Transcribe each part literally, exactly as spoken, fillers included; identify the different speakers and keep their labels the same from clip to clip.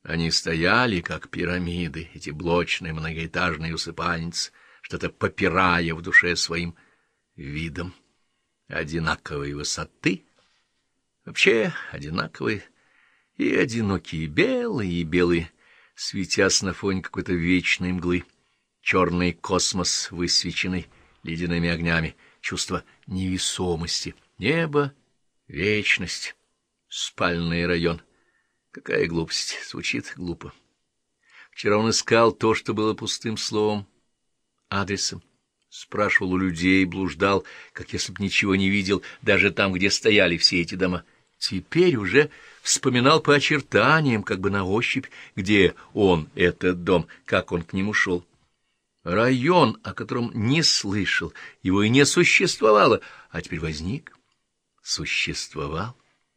Speaker 1: Они стояли, как пирамиды, эти блочные многоэтажные усыпальницы, что-то попирая в душе своим видом. Одинаковой высоты, вообще одинаковые, и одинокие белые, и белые, светясь на фоне какой-то вечной мглы. Черный космос, высвеченный ледяными огнями, чувство невесомости, небо, вечность, спальный район. Какая глупость, звучит глупо. Вчера он искал то, что было пустым словом, адресом. Спрашивал у людей, блуждал, как если б ничего не видел, даже там, где стояли все эти дома. Теперь уже вспоминал по очертаниям, как бы на ощупь, где он, этот дом, как он к нему шел. Район, о котором не слышал, его и не существовало, а теперь возник, существовал.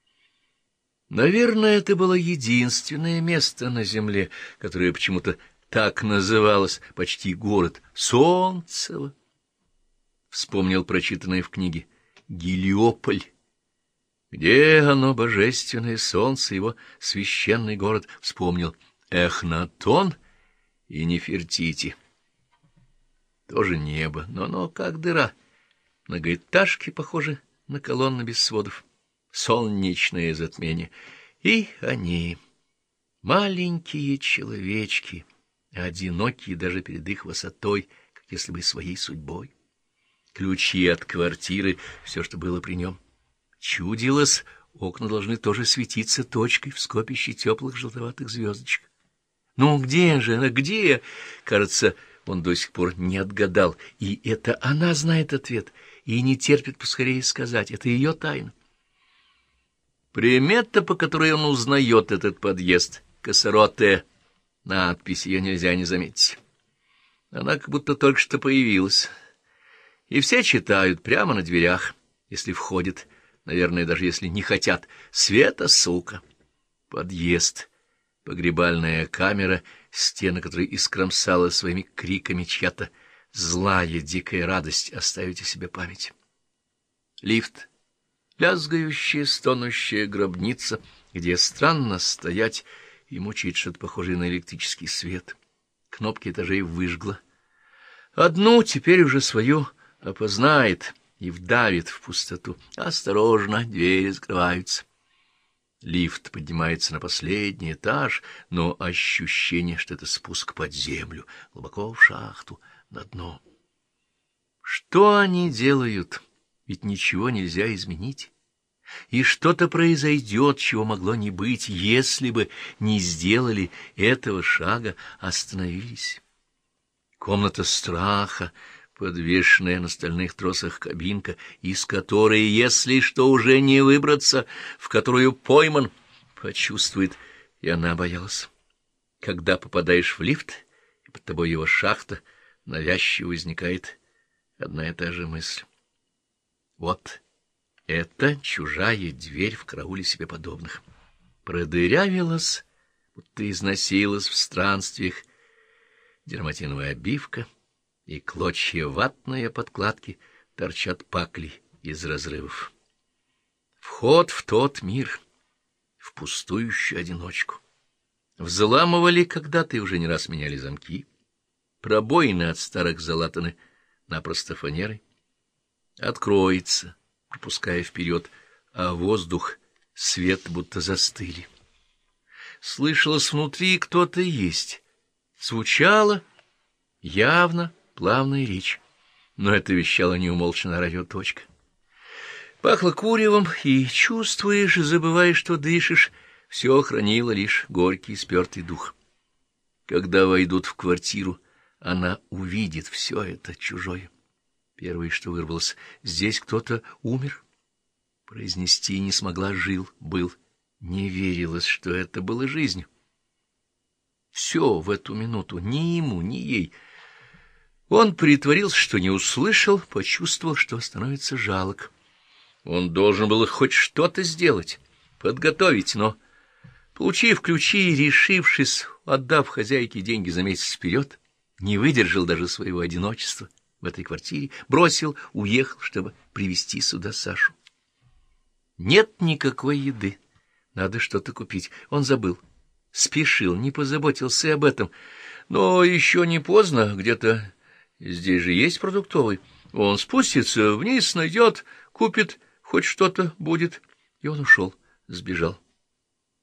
Speaker 1: Наверное, это было единственное место на земле, которое почему-то так называлось, почти город, Солнцево. Вспомнил прочитанное в книге «Гелиополь». Где оно, божественное солнце, его священный город? Вспомнил Эхнатон и Нефертити. Тоже небо, но оно как дыра. Многоэтажки похожи на колонны без сводов. Солнечное затмение. И они, маленькие человечки, одинокие даже перед их высотой, как если бы своей судьбой. Ключи от квартиры, все, что было при нем. Чудилось, окна должны тоже светиться точкой в скопище теплых желтоватых звездочек. Ну где же она, где? Кажется, он до сих пор не отгадал, и это она знает ответ, и не терпит поскорее сказать, это ее тайна. Примета, по которой он узнает этот подъезд, Кассароте, надпись ее нельзя не заметить. Она как будто только что появилась. И все читают прямо на дверях, если входят, наверное, даже если не хотят. Света, сука. Подъезд, погребальная камера, стены которой искромсала своими криками чья-то злая дикая радость оставить о себе память. Лифт, лязгающая, стонущая гробница, где странно стоять и мучить что-то похожее на электрический свет. Кнопки этажей выжгла. Одну, теперь уже свою, опознает и вдавит в пустоту. Осторожно, двери закрываются. Лифт поднимается на последний этаж, но ощущение, что это спуск под землю, глубоко в шахту, на дно. Что они делают? Ведь ничего нельзя изменить. И что-то произойдет, чего могло не быть, если бы не сделали этого шага, остановились. Комната страха, подвешенная на стальных тросах кабинка, из которой, если что, уже не выбраться, в которую пойман, почувствует, и она боялась. Когда попадаешь в лифт, и под тобой его шахта, навязчиво возникает одна и та же мысль. Вот это чужая дверь в карауле себе подобных. Продырявилась, будто износилась в странствиях, дерматиновая обивка, и клочья ватные подкладки торчат пакли из разрывов. Вход в тот мир, в пустующую одиночку. Взламывали когда-то и уже не раз меняли замки. Пробоины от старых залатаны напросто фанерой. Откроется, пропуская вперед, а воздух, свет будто застыли. Слышалось, внутри кто-то есть. Звучало явно плавная речь, но это вещало неумолчно радиоточка. Пахло куревом, и, чувствуешь, забываешь, что дышишь, все хранило лишь горький спертый дух. Когда войдут в квартиру, она увидит все это чужое. Первое, что вырвалось, здесь кто-то умер. Произнести не смогла, жил, был. Не верилось, что это было жизнью. Все в эту минуту, ни ему, ни ей. Он притворился, что не услышал, почувствовал, что становится жалок. Он должен был хоть что-то сделать, подготовить, но, получив ключи и решившись, отдав хозяйке деньги за месяц вперед, не выдержал даже своего одиночества в этой квартире, бросил, уехал, чтобы привезти сюда Сашу. Нет никакой еды, надо что-то купить, он забыл. спешил, не позаботился и об этом. Но еще не поздно, где-то здесь же есть продуктовый. Он спустится вниз, найдет, купит, хоть что-то будет. И он ушел, сбежал.